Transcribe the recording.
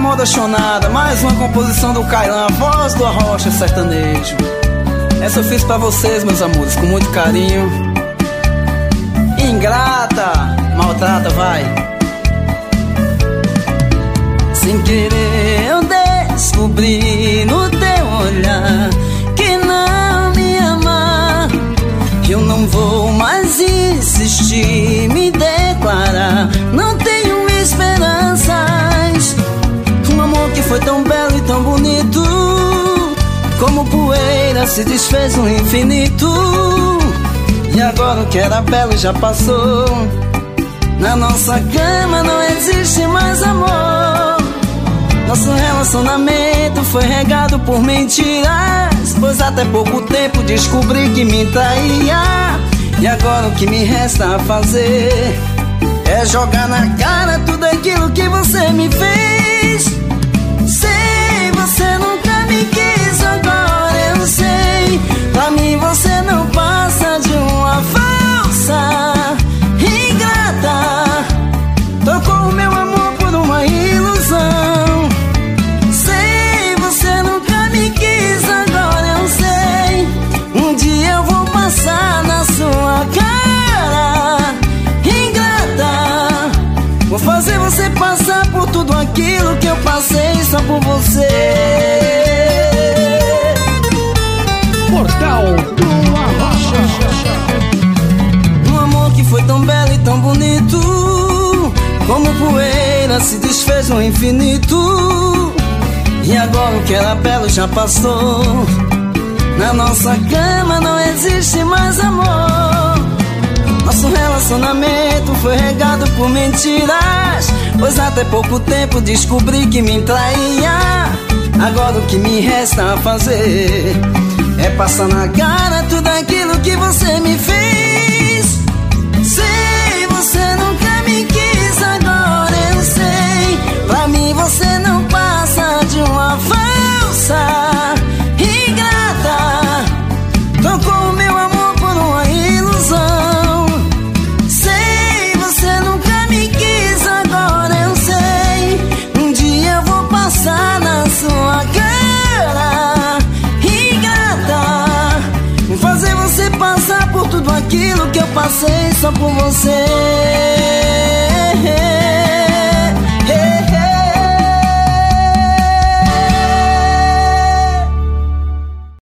Moda Chonada, mais uma composição do Kailan, a voz do Arrocha Sertanejo. Essa eu fiz pra vocês, meus amores, com muito carinho. Ingrata, maltrata, vai. Sem querer eu descobri no teu olhar que não me ama. Eu não vou mais insistir, me declarar. Não tenho esperanças. Um amor que foi tão belo e tão bonito, como poeira se desfez no infinito. E agora o que era belo já passou. Na nossa cama não existe mais amor. Nosso relacionamento foi regado por mentiras, pois até pouco tempo descobri que me traía. E agora o que me resta a fazer é jogar na cara tudo aquilo que você me fez. Sei, você nunca me quis, agora eu sei. Pra mim você não passa de uma falsa ingrata. Trocou o meu amor por uma ilusão. Sei, você nunca me quis, agora eu sei. Um dia eu vou passar na sua cara, ingrata. Vou fazer você passar por tudo aquilo que eu passei só por você. Portal do Arrocha. Um amor que foi tão belo e tão bonito, como poeira se desfez no infinito. E agora o que era belo já passou. Na nossa cama não existe mais amor. Nosso relacionamento foi regado por mentiras, pois até pouco tempo descobri que me traía. Agora o que me resta a fazer é passar na cara tudo aquilo que você me fez. Sei, você nunca me quis, agora eu sei. Pra mim você não passa de uma falsa ingrata. Trocou o meu amor por uma ilusão. Sei, você nunca me quis, agora eu sei. Um dia eu vou passar na sua cara, ingrata. Vou fazer você passar por tudo aquilo que eu passei só por você.